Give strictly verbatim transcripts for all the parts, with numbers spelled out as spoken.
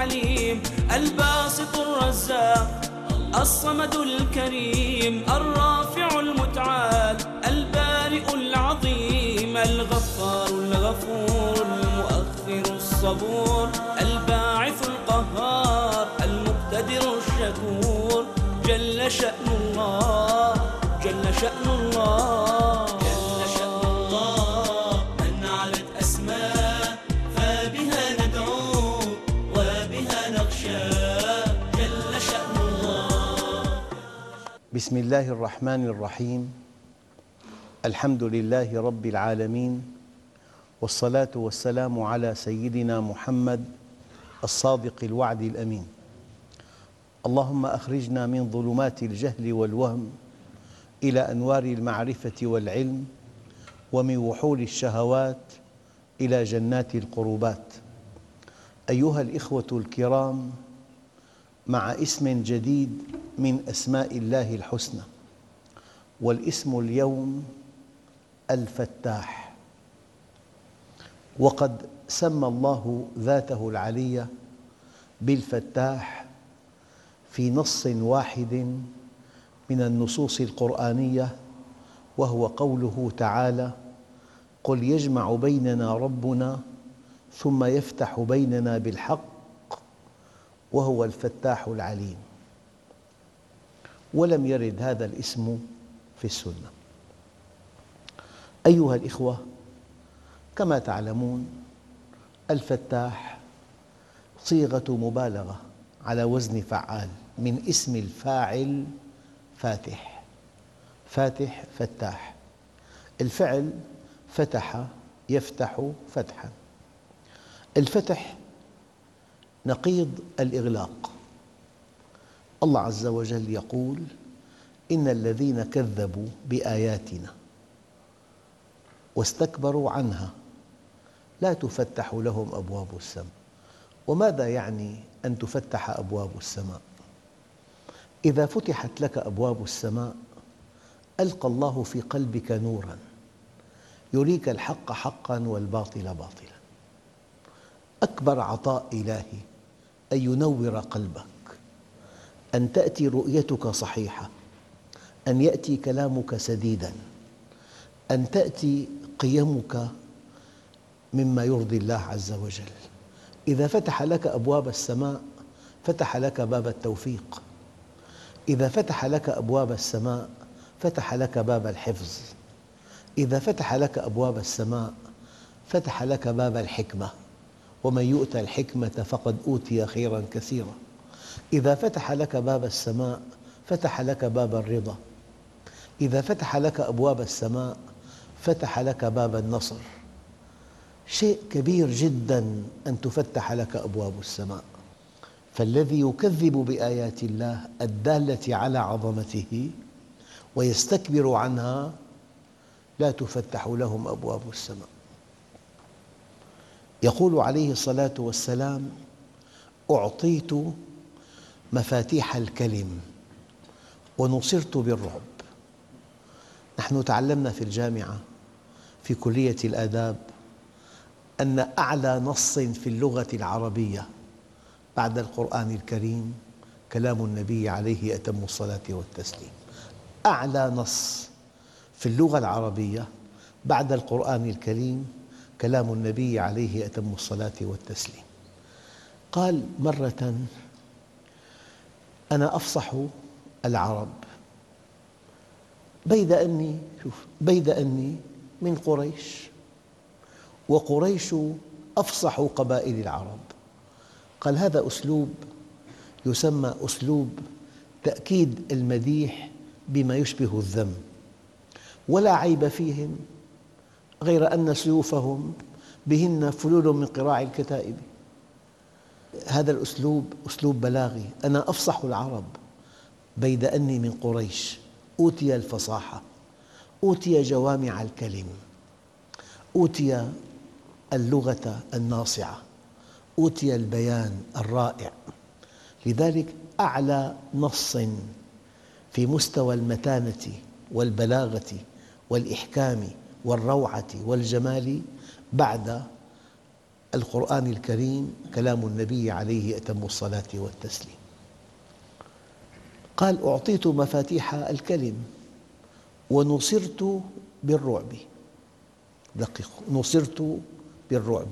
الحليم، الباسط الرزاق الصمد الكريم، الرافع المتعال البارئ العظيم، الغفار الغفور المؤخر الصبور، الباعث القهار المقتدر الشكور. جل شأن الله جل شأن الله جل شأن الله من علت أسماء فبها ندعو وبها نخشى. جل شأن الله. بسم الله الرحمن الرحيم. الحمد لله رب العالمين، والصلاة والسلام على سيدنا محمد الصادق الوعد الأمين. اللهم أخرجنا من ظلمات الجهل والوهم إلى أنوار المعرفة والعلم، ومن وحول الشهوات إلى جنات القربات. أيها الإخوة الكرام، مع اسم جديد من أسماء الله الحسنى، والاسم اليوم الفتاح. وقد سمى الله ذاته العلية بالفتاح في نص واحد من النصوص القرآنية، وهو قوله تعالى: قل يجمع بيننا ربنا ثم يفتح بيننا بالحق وهو الفتاح العليم. ولم يرد هذا الاسم في السنة. أيها الإخوة، كما تعلمون الفتاح صيغة مبالغة على وزن فعال، من اسم الفاعل فاتح. فاتح فتاح، الفعل فتح يفتح فتحا. الفتح نقيض الإغلاق. الله عز وجل يقول: إن الذين كذبوا بآياتنا واستكبروا عنها لا تفتح لهم أبواب السماء. وماذا يعني أن تفتح أبواب السماء؟ إذا فتحت لك أبواب السماء ألقى الله في قلبك نوراً يريك الحق حقاً والباطل باطلاً. أكبر عطاء إلهي أن ينور قلبك، أن تأتي رؤيتك صحيحة، أن يأتي كلامك سديداً، أن تأتي قيمك مما يرضي الله عز وجل. إذا فتح لك أبواب السماء فتح لك باب التوفيق. إذا فتح لك أبواب السماء فتح لك باب الحفظ. إذا فتح لك أبواب السماء فتح لك باب الحكمة، ومن يؤت الحكمة فقد أوتي خيراً كثيراً. إذا فتح لك باب السماء فتح لك باب الرضا. إذا فتح لك أبواب السماء فتح لك باب النصر. شيء كبير جداً أن تفتح لك أبواب السماء. فالذي يكذب بآيات الله الدالة على عظمته ويستكبر عنها لا تفتح لهم أبواب السماء. يقول عليه الصلاة والسلام: أعطيت مفاتيح الكلم ونصرت بالرعب. نحن تعلمنا في الجامعة في كلية الآداب أن أعلى نص في اللغة العربية بعد القرآن الكريم كلام النبي عليه أتم الصلاة والتسليم. أعلى نص في اللغة العربية بعد القرآن الكريم كلام النبي عليه أتم الصلاة والتسليم. قال مرة: أنا أفصح العرب بيد أني شوف بيد أني من قريش، وقريش أفصح قبائل العرب. قال هذا أسلوب يسمى أسلوب تأكيد المديح بما يشبه الذم، ولا عيب فيهم غير أن سيوفهم بهن فلول من قراع الكتائب. هذا الأسلوب أسلوب بلاغي. أنا أفصح العرب بيد أني من قريش، أوتي الفصاحة، أوتي جوامع الكلم، أوتي اللغة الناصعة، أوتي البيان الرائع. لذلك أعلى نص في مستوى المتانة القرآن الكريم كلام النبي عليه أتم الصلاة والتسليم. قال: أعطيت مفاتيح الكلم ونصرت بالرعب. دققوا، نصرت بالرعب.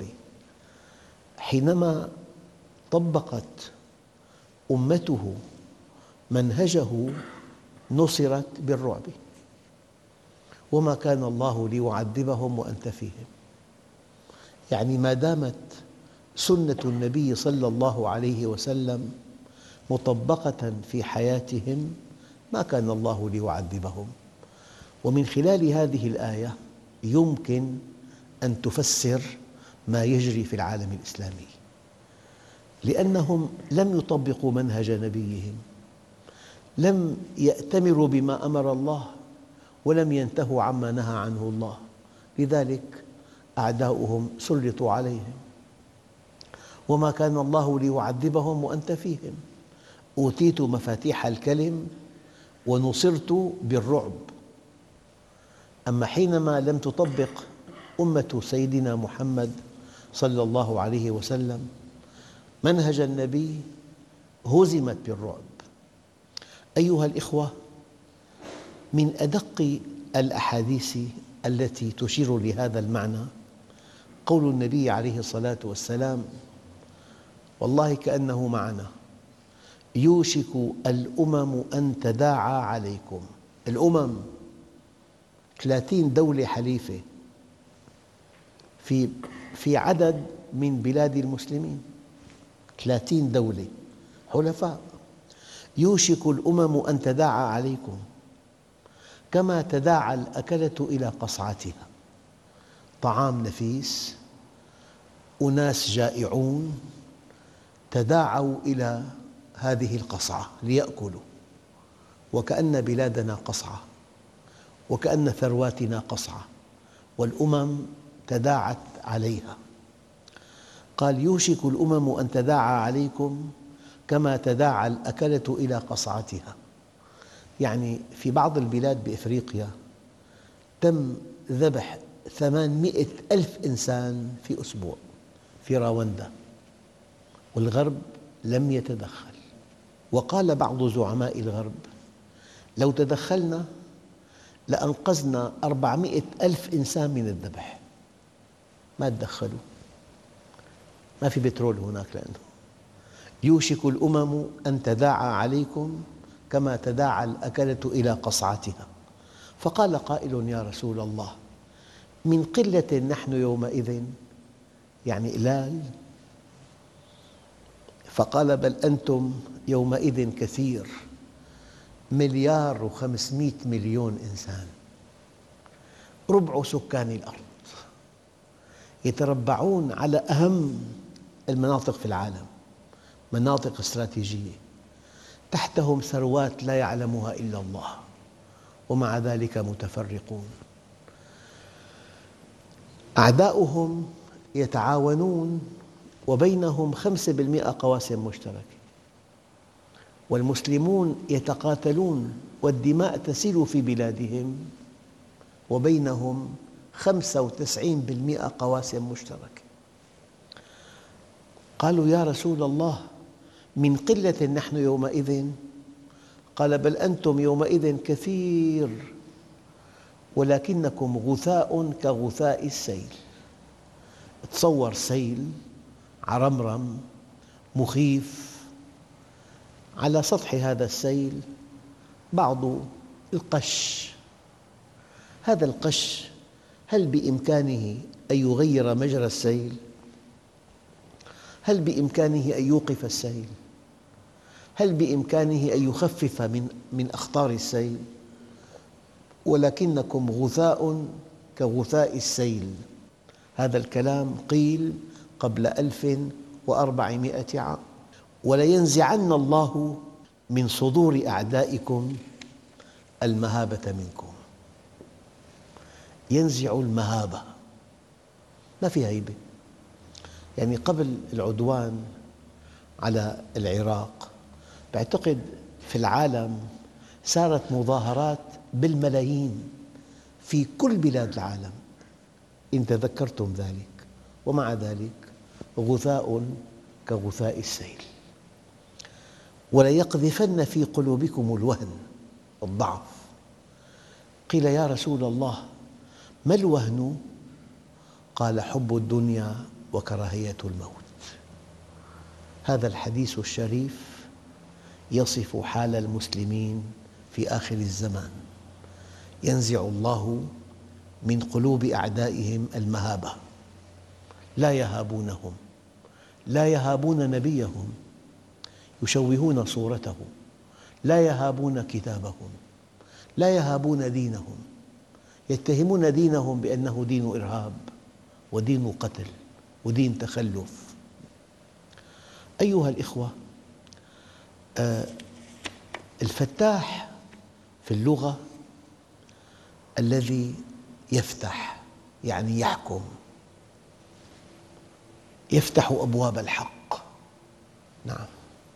حينما طبقت أمته منهجه نصرت بالرعب. وما كان الله ليعذبهم وأنت فيهم، يعني ما دامت سنة النبي صلى الله عليه وسلم مطبقة في حياتهم ما كان الله ليعذبهم. ومن خلال هذه الآية يمكن أن تفسر ما يجري في العالم الإسلامي، لأنهم لم يطبقوا منهج نبيهم، لم يأتمروا بما أمر الله، ولم ينتهوا عما نهى عنه الله، لذلك أعداؤهم سلطوا عليهم. وما كان الله ليعذبهم وأنت فيهم، أوتيت مفاتيح الكلم ونصرت بالرعب. أما حينما لم تطبق أمة سيدنا محمد صلى الله عليه وسلم منهج النبي هزمت بالرعب. أيها الإخوة، من أدق الأحاديث التي تشير لهذا المعنى قول النبي عليه الصلاة والسلام: والله كأنه معنا، يوشك الأمم أن تداعى عليكم. الأمم ثلاثين دولة حليفة في في عدد من بلاد المسلمين، ثلاثين دولة حلفاء. يوشك الأمم أن تداعى عليكم كما تداعى الأكلة إلى قصعتها. طعام نفيس، أناس جائعون تداعوا إلى هذه القصعة ليأكلوا، وكأن بلادنا قصعة، وكأن ثرواتنا قصعة، والأمم تداعت عليها. قال: يوشك الأمم أن تداعى عليكم كما تداعى الأكلة إلى قصعتها. يعني في بعض البلاد بإفريقيا تم ذبح ثمانمئة ألف إنسان في أسبوع في راوندا، والغرب لم يتدخل. وقال بعض زعماء الغرب: لو تدخلنا لأنقذنا أربعمئة ألف إنسان من الذبح. ما تدخلوا، ما في بترول هناك. لأنه يوشك الأمم أن تداعى عليكم كما تداعى الأكلة إلى قصعتها. فقال قائل: يا رسول الله، من قلة نحن يومئذ، يعني قلال؟ فقال: بل أنتم يومئذ كثير، مليار وخمسمئة مليون إنسان، ربع سكان الأرض، يتربعون على أهم المناطق في العالم، مناطق استراتيجية، تحتهم ثروات لا يعلمها إلا الله، ومع ذلك متفرقون. أعداؤهم يتعاونون وبينهم خمسة بالمئة قواسم مشتركة، والمسلمون يتقاتلون والدماء تسيل في بلادهم وبينهم خمسة وتسعين بالمئة قواسم مشتركة. قالوا: يا رسول الله، من قلة نحن يومئذ؟ قال: بل أنتم يومئذ كثير، ولكنكم غثاء كغثاء السيل. تصور سيل عرمرم مخيف، على سطح هذا السيل بعض القش. هذا القش هل بإمكانه أن يغير مجرى السيل؟ هل بإمكانه أن يوقف السيل؟ هل بإمكانه أن يخفف من من أخطار السيل؟ ولكنكم غثاء كغثاء السيل. هذا الكلام قيل قبل ألف وأربعمئة عام. ولينزعن الله من صدور أعدائكم المهابة منكم. ينزع المهابة، ما في هيبة. يعني قبل العدوان على العراق بعتقد في العالم سارت مظاهرات بالملايين في كل بلاد العالم، إن تذكرتم ذلك. ومع ذلك غثاء كغثاء السيل. وليقذفن في قلوبكم الوهن، الضعف. قيل يا رسول الله ما الوهن؟ قال حب الدنيا وكراهية الموت. هذا الحديث الشريف يصف حال المسلمين في آخر الزمان. ينزع الله من قلوب أعدائهم المهابة، لا يهابونهم، لا يهابون نبيهم، يشوهون صورته، لا يهابون كتابهم، لا يهابون دينهم، يتهمون دينهم بأنه دين إرهاب ودين قتل ودين تخلف. أيها الإخوة، الفتاح في اللغة الذي يفتح، يعني يحكم، يفتح أبواب الحق. نعم.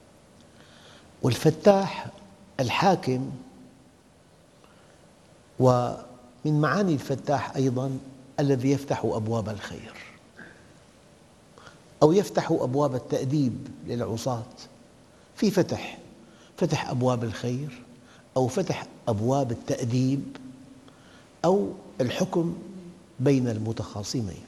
والفتاح الحاكم. ومن معاني الفتاح أيضاً الذي يفتح أبواب الخير، أو يفتح أبواب التأديب للعصاة. في فتح، فتح أبواب الخير، أو فتح أبواب التأديب، أو الحكم بين المتخاصمين.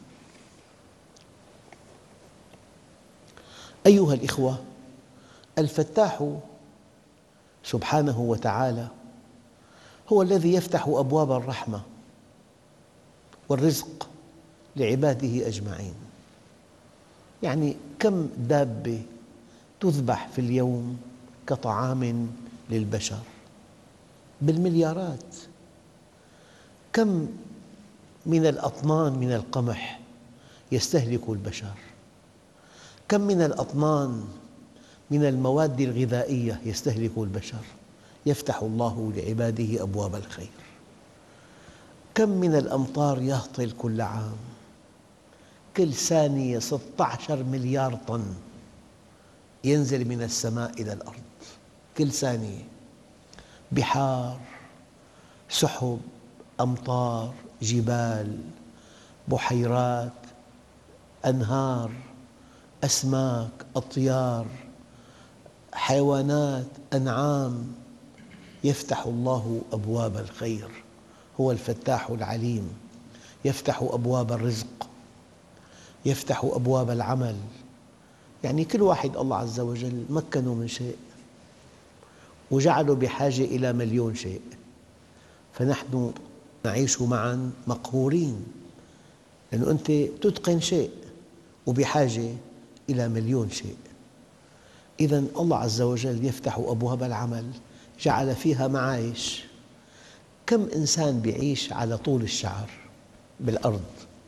أيها الإخوة، الفتاح سبحانه وتعالى هو الذي يفتح أبواب الرحمة والرزق لعباده أجمعين. يعني كم دابة تذبح في اليوم كطعام للبشر؟ بالمليارات. كم من الأطنان من القمح يستهلك البشر؟ كم من الأطنان من المواد الغذائية يستهلك البشر؟ يفتح الله لعباده أبواب الخير. كم من الأمطار يهطل كل عام؟ كل ثانية ستة عشر مليار طن ينزل من السماء إلى الأرض كل ثانية. بحار، سحب، أمطار، جبال، بحيرات، أنهار، أسماك، أطيار، حيوانات، أنعام. يفتح الله أبواب الخير، هو الفتاح العليم. يفتح أبواب الرزق، يفتح أبواب العمل. يعني كل واحد الله عز وجل مكنه من شيء وجعله بحاجة إلى مليون شيء، فنحن نعيش معاً مقهورين، لأنه أنت تتقن شيء وبحاجة إلى مليون شيء. إذن الله عز وجل يفتح أبواب العمل، جعل فيها معايش. كم إنسان يعيش على طول الشعر بالأرض؟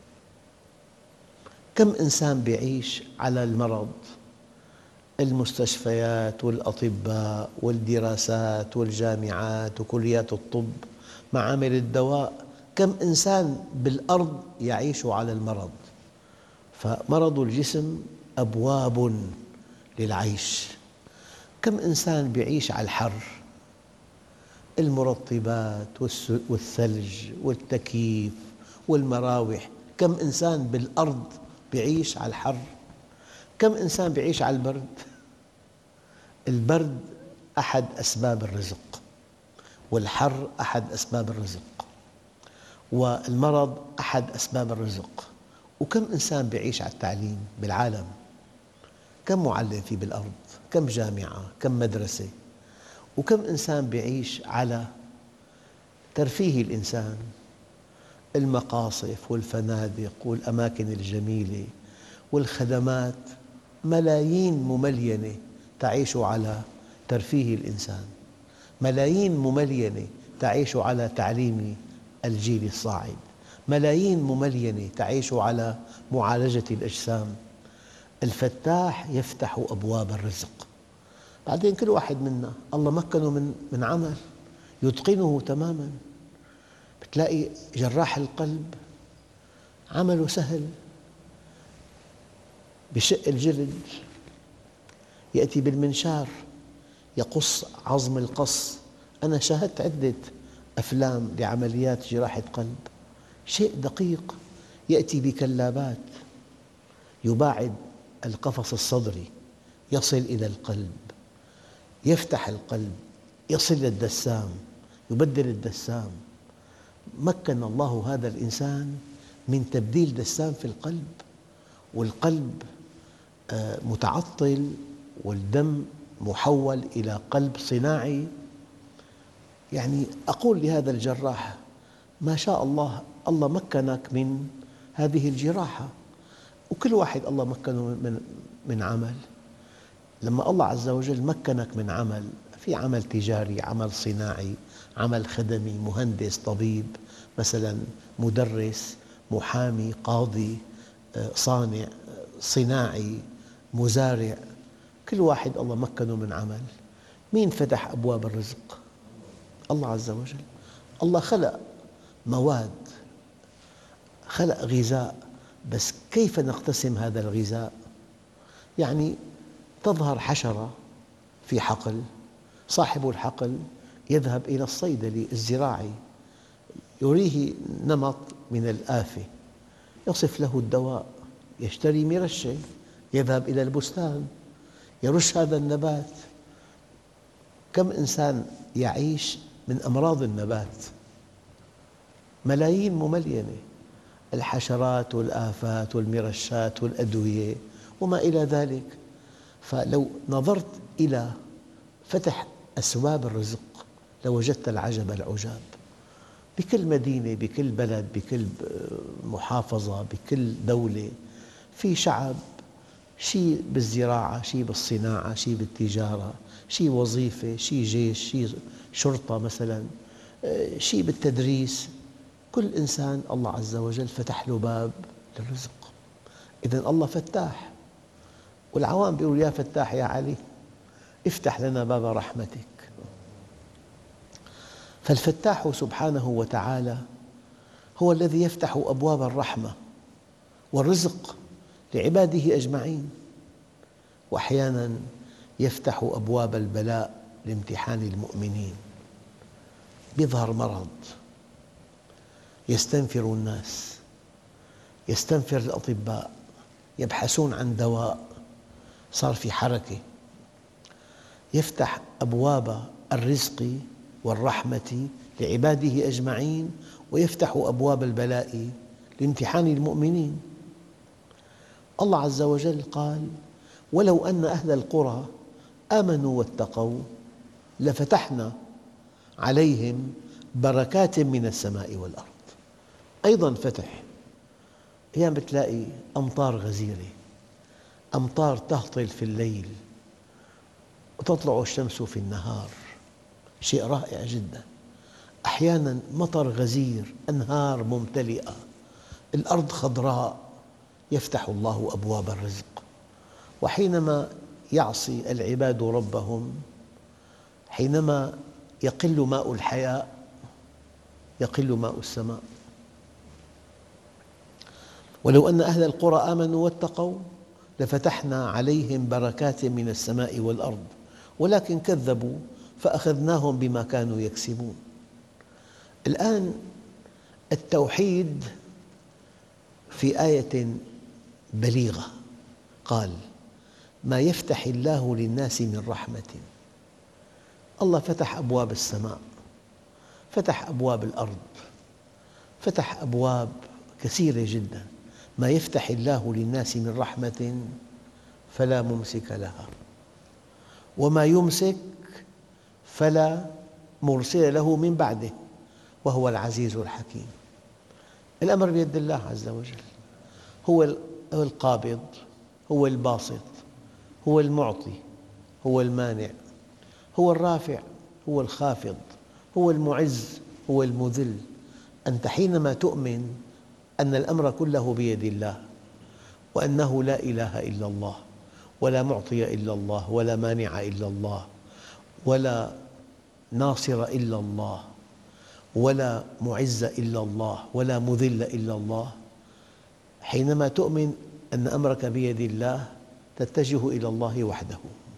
كم إنسان يعيش على المرض؟ المستشفيات والأطباء والدراسات والجامعات وكليات الطب، معامل الدواء. كم إنسان بالأرض يعيش على المرض؟ فمرض الجسم أبواب للعيش. كم إنسان يعيش على الحر؟ المرطبات والثلج والتكييف والمراوح. كم إنسان بالأرض يعيش على الحر؟ كم إنسان يعيش على البرد؟ البرد أحد أسباب الرزق، والحر أحد أسباب الرزق، والمرض أحد أسباب الرزق. وكم إنسان يعيش على التعليم بالعالم؟ كم معلم في بالأرض؟ كم جامعة؟ كم مدرسة؟ وكم إنسان يعيش على ترفيه الإنسان؟ المقاصف والفنادق والأماكن الجميلة والخدمات. ملايين مملينة تعيش على ترفيه الإنسان، ملايين مملينة تعيش على تعليم الجيل الصاعد، ملايين مملينة تعيش على معالجة الأجسام. الفتاح يفتح أبواب الرزق. بعدين كل واحد منا الله مكنه من من عمل يتقنه تماماً. بتلاقي جراح القلب عمله سهل، بشق الجلد، يأتي بالمنشار يقص عظم القص. أنا شاهدت عدة أفلام لعمليات جراحة قلب، شيء دقيق. يأتي بكلابات يباعد القفص الصدري يصل إلى القلب، يفتح القلب، يصل للدسام، يبدل الدسام. مكن الله هذا الإنسان من تبديل دسام في القلب، والقلب متعطل والدم محول إلى قلب صناعي. يعني أقول لهذا الجراح ما شاء الله، الله مكنك من هذه الجراحة، وكل واحد الله مكنه من من عمل. لما الله عز وجل مكنك من عمل، في عمل تجاري، عمل صناعي، عمل خدمي، مهندس، طبيب مثلا، مدرس، محامي، قاضي، صانع، صناعي، مزارع، كل واحد الله مكنه من عمل. مين فتح أبواب الرزق؟ الله عز وجل. الله خلق مواد، خلق غذاء، بس كيف نقتسم هذا الغذاء؟ يعني تظهر حشرة في حقل، صاحب الحقل يذهب إلى الصيدلي الزراعي يريه نمط من الآفة، يصف له الدواء، يشتري مرشة، يذهب إلى البستان يرش هذا النبات. كم إنسان يعيش من أمراض النبات؟ ملايين مملينة، الحشرات والآفات والمرشات والأدوية وما إلى ذلك. فلو نظرت إلى فتح أسباب الرزق لوجدت العجب العجاب. بكل مدينة، بكل بلد، بكل محافظة، بكل دولة في شعب، شيء بالزراعة، شيء بالصناعة، شيء بالتجارة، شيء وظيفة، شيء جيش، شيء شرطة مثلا، شيء بالتدريس. كل إنسان الله عز وجل فتح له باب للرزق. إذن الله فتاح، والعوام بيقولوا يا فتاح يا علي افتح لنا باب رحمتك. فالفتاح سبحانه وتعالى هو الذي يفتح أبواب الرحمة والرزق لعباده أجمعين، وأحياناً يفتح أبواب البلاء لامتحان المؤمنين. يظهر مرض، يستنفر الناس، يستنفر الأطباء، يبحثون عن دواء، صار في حركة. يفتح أبواب الرزق والرحمة لعباده أجمعين، ويفتح أبواب البلاء لامتحان المؤمنين. الله عز وجل قال: ولو أن أهل القرى آمنوا واتقوا لفتحنا عليهم بركات من السماء والأرض. أيضاً فتح، أيام بتلاقي أمطار غزيرة، أمطار تهطل في الليل وتطلع الشمس في النهار، شيء رائع جداً. أحياناً مطر غزير، أنهار ممتلئة، الأرض خضراء، يفتح الله أبواب الرزق. وحينما يعصي العباد ربهم، حينما يقل ماء الحياة يقل ماء السماء. ولو أن أهل القرى آمنوا واتقوا لفتحنا عليهم بركات من السماء والأرض ولكن كذبوا فأخذناهم بما كانوا يكسبون. الآن التوحيد في آية بليغة قال: ما يفتح الله للناس من رحمة. الله فتح أبواب السماء، فتح أبواب الأرض، فتح أبواب كثيرة جداً. ما يفتح الله للناس من رحمة فلا ممسك لها، وما يمسك فلا مرسل له من بعده، وهو العزيز الحكيم. الأمر بيد الله عز وجل، هو القابض، هو الباسط، هو المعطي، هو المانع، هو الرافع، هو الخافض، هو المعز، هو المذل. أنت حينما تؤمن أن الأمر كله بيد الله، وأنه لا إله إلا الله، ولا معطي إلا الله، ولا مانع إلا الله، ولا ناصر إلا الله، ولا معز إلا الله، ولا مذل إلا الله، حينما تؤمن أن أمرك بيد الله تتجه إلى الله وحده.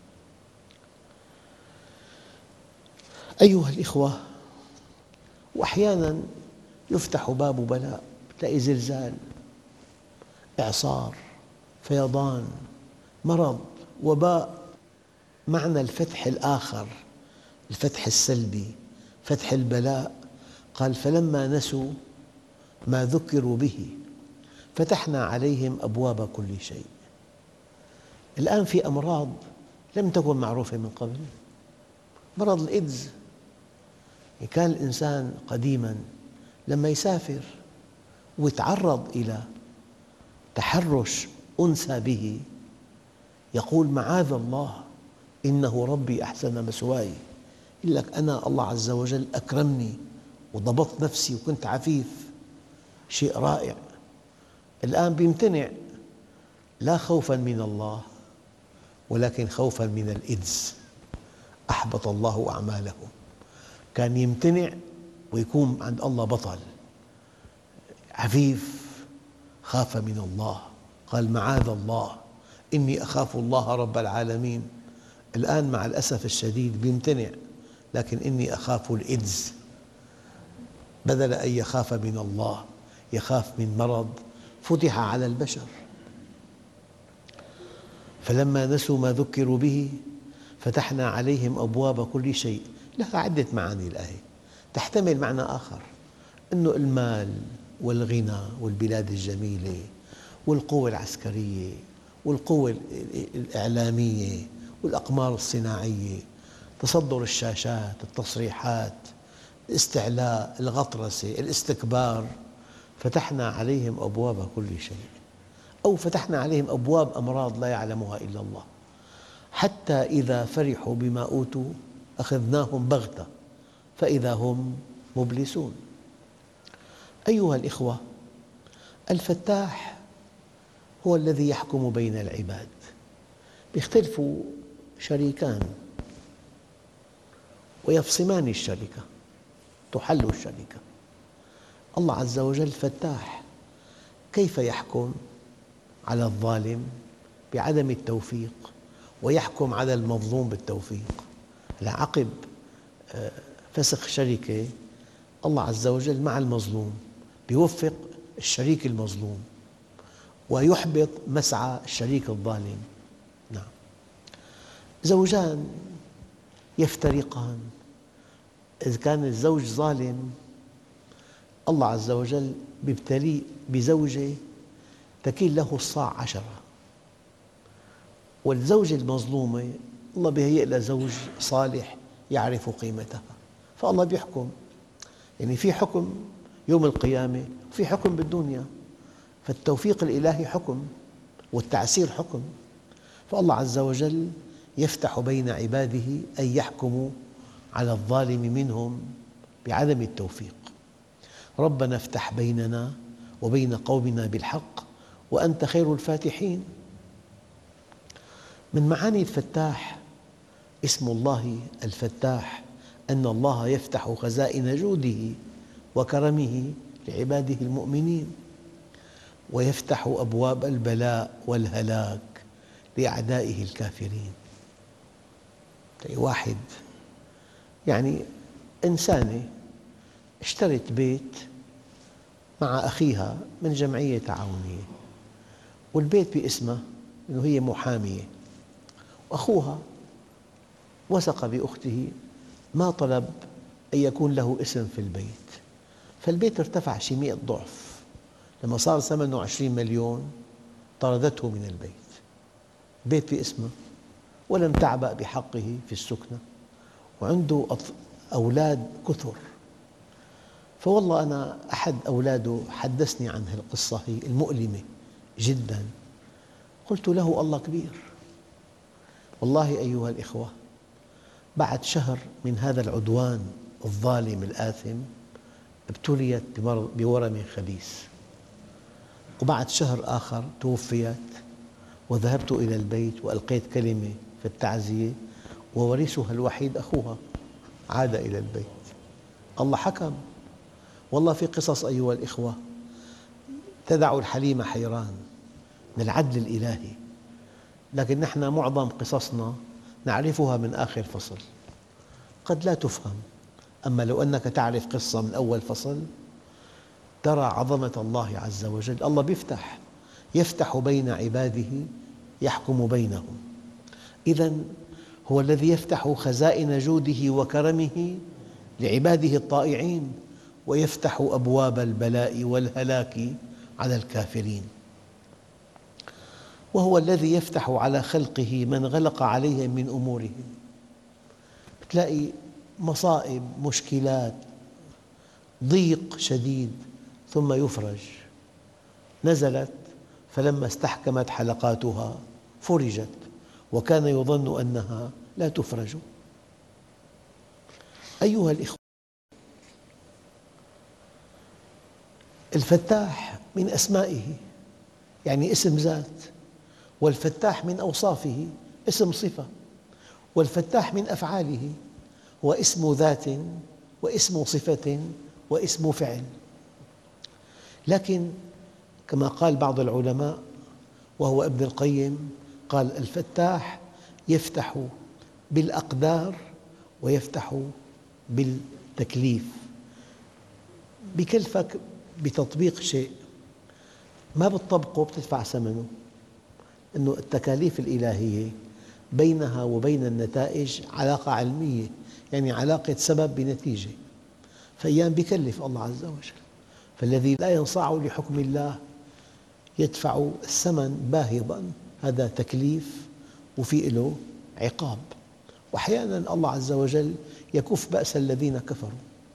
أيها الإخوة، وأحياناً يفتح باب بلاء، تلاقي زلزال، إعصار، فيضان، مرض، وباء. معنى الفتح الآخر، الفتح السلبي، فتح البلاء. قال فلما نسوا ما ذكروا به فتحنا عليهم أبواب كل شيء. الآن في أمراض لم تكن معروفة من قبل. مرض الإيدز، كان الإنسان قديماً لما يسافر ويتعرض إلى تحرش أنثى به يقول معاذ الله إنه ربي أحسن مثواي. يقول لك أنا الله عز وجل أكرمني وضبطت نفسي وكنت عفيف، شيء رائع. الآن بيمتنع، لا خوفاً من الله ولكن خوفاً من الإيدز. أحبط الله أعماله. كان يمتنع ويكون عند الله بطل عفيف، خاف من الله، قال معاذ الله إني أخاف الله رب العالمين. الآن مع الأسف الشديد بيمتنع لكن إني أخاف الإيدز، بدل أن يخاف من الله يخاف من مرض فتح على البشر. فلما نسوا ما ذكروا به فتحنا عليهم أبواب كل شيء. لها عدة معاني الآية، تحتمل معنى آخر، أنه المال والغنى والبلاد الجميلة والقوة العسكرية والقوة الإعلامية والأقمار الصناعية، تصدر الشاشات، التصريحات، الاستعلاء، الغطرسة، الاستكبار. فتحنا عليهم أبواب كل شيء، أو فتحنا عليهم أبواب أمراض لا يعلمها إلا الله. حتى إذا فرحوا بما أوتوا أخذناهم بغتة فإذا هم مبلسون. أيها الإخوة، الفتاح هو الذي يحكم بين العباد. يختلف شريكان ويفصمان الشركة، تحل الشركة. الله عز وجل فتاح، كيف يحكم على الظالم بعدم التوفيق ويحكم على المظلوم بالتوفيق؟ عقب فسخ شركة الله عز وجل مع المظلوم، يوفق الشريك المظلوم ويحبط مسعى الشريك الظالم. نعم. زوجان يفترقان، إذا كان الزوج ظالم الله عز وجل يبتليه بزوجة تكيل له الصاع عشرة، والزوجة المظلومة الله بيهيئ لها زوج صالح يعرف قيمتها، فالله يحكم. يعني في حكم يوم القيامة وفي حكم بالدنيا، فالتوفيق الإلهي حكم والتعسير حكم. فالله عز وجل يفتح بين عباده أن يحكموا على الظالم منهم بعدم التوفيق. ربنا افتح بيننا وبين قومنا بالحق وأنت خير الفاتحين. من معاني الفتاح اسم الله الفتاح أن الله يفتح خزائن جوده وكرمه لعباده المؤمنين، ويفتح أبواب البلاء والهلاك لأعدائه الكافرين. واحد يعني إنسانة اشترت بيت مع أخيها من جمعية تعاونية، والبيت باسمها أنه هي محامية، وأخوها وثق بأخته ما طلب أن يكون له اسم في البيت، فالبيت ارتفع شي مئة ضعف. لما صار ثمنه عشرين مليون طردته من البيت. بيت باسمه ولم تعبأ بحقه في السكنة، وعنده أولاد كثر. فوالله أنا أحد أولاده حدثني عن هذه القصة المؤلمة جدا. قلت له الله كبير. والله أيها الإخوة، بعد شهر من هذا العدوان الظالم الآثم ابتليت بورم خبيث، وبعد شهر آخر توفيت، وذهبت إلى البيت وألقيت كلمة في التعزية، وورثها الوحيد أخوها عاد إلى البيت. الله حكم. والله في قصص أيها الإخوة تدع الحليم حيران من العدل الإلهي، لكن نحن معظم قصصنا نعرفها من آخر فصل، قد لا تفهم. أما لو أنك تعرف قصة من أول فصل ترى عظمة الله عز وجل. الله يفتح يفتح بين عباده يحكم بينهم. إذن هو الذي يفتح خزائن جوده وكرمه لعباده الطائعين، ويفتح أبواب البلاء والهلاك على الكافرين. وهو الذي يفتح على خلقه من غلق عليهم من أمورهم. تلاقي مصائب، مشكلات، ضيق شديد، ثم يفرج. نزلت فلما استحكمت حلقاتها فرجت، وكان يظن أنها لا تفرج. أيها الإخوة، الفتاح من أسمائه، يعني اسم ذات، والفتاح من أوصافه، اسم صفة، والفتاح من أفعاله، هو اسم ذات واسم صفة واسم فعل. لكن كما قال بعض العلماء وهو ابن القيم، قال الفتاح يفتح بالأقدار ويفتح بالتكليف. بكلفك بتطبيق شيء ما بتطبقه بتدفع ثمنه، أنه التكاليف الإلهية بينها وبين النتائج علاقة علمية، يعني علاقة سبب بنتيجة. فأيام بيكلف الله عز وجل، فالذي لا ينصاع لحكم الله يدفع الثمن باهظا، هذا تكليف وفي له عقاب. وأحيانا الله عز وجل يكف بأس الذين كفروا.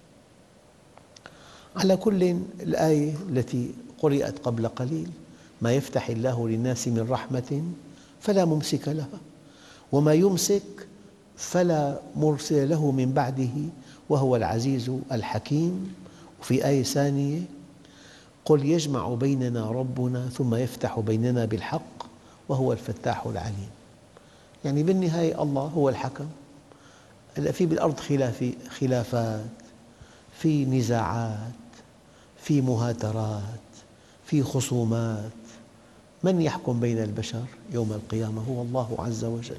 على كل، الآية التي قرأت قبل قليل: ما يفتح الله للناس من رحمة فلا ممسك لها وما يمسك فلا مرسل له من بعده وهو العزيز الحكيم. وفي آية ثانية: قل يجمع بيننا ربنا ثم يفتح بيننا بالحق وهو الفتاح العليم. يعني بالنهاية الله هو الحكم. في بالأرض خلافات، في نزاعات، في مهاترات، في خصومات. من يحكم بين البشر يوم القيامة؟ هو الله عز وجل.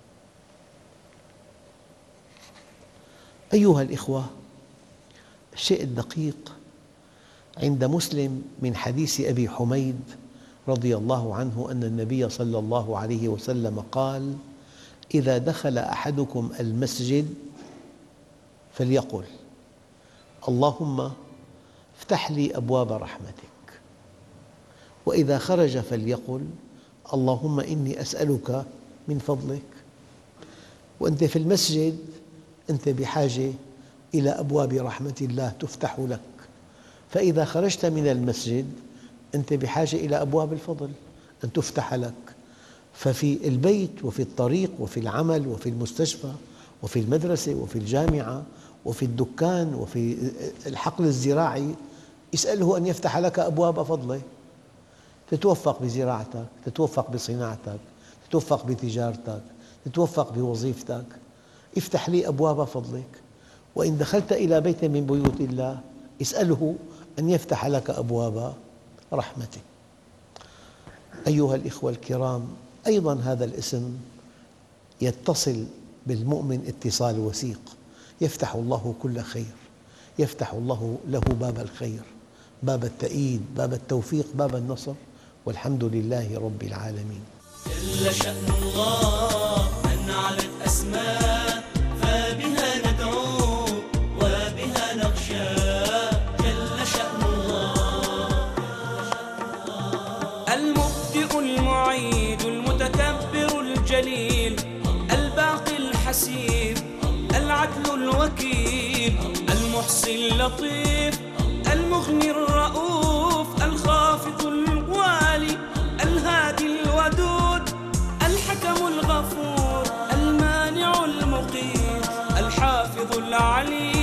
أيها الإخوة، الشيء الدقيق عند مسلم من حديث أبي حميد رضي الله عنه أن النبي صلى الله عليه وسلم قال: إذا دخل أحدكم المسجد فليقل: اللهم افتح لي أبواب رحمتك. وإذا خرج فليقل: اللهم إني أسألك من فضلك. وأنت في المسجد أنت بحاجة إلى أبواب رحمة الله تفتح لك، فإذا خرجت من المسجد أنت بحاجة إلى أبواب الفضل أن تفتح لك. ففي البيت وفي الطريق وفي العمل وفي المستشفى وفي المدرسة وفي الجامعة وفي الدكان وفي الحقل الزراعي اسأله أن يفتح لك أبواب فضله، تتوفق بزراعتك، تتوفق بصناعتك، تتوفق بتجارتك، تتوفق بوظيفتك. افتح لي أبواب فضلك. وإن دخلت إلى بيت من بيوت الله اسأله أن يفتح لك أبواب رحمته. أيها الإخوة الكرام، أيضا هذا الاسم يتصل بالمؤمن اتصال وثيق. يفتح الله كل خير، يفتح الله له باب الخير، باب التأييد، باب التوفيق، باب النصر، والحمد لله رب العالمين. جل شأن الله من علت أسماء، فبها ندعو وبها نخشى. جل شأن الله المبدئ المعيد المتكبر الجليل الباقي الحسيب العدل الوكيل المحصي اللطيف المغني الرؤوف الخافض الوالي الهادي الودود الحكم الغفور المانع المقيت الحافظ العليم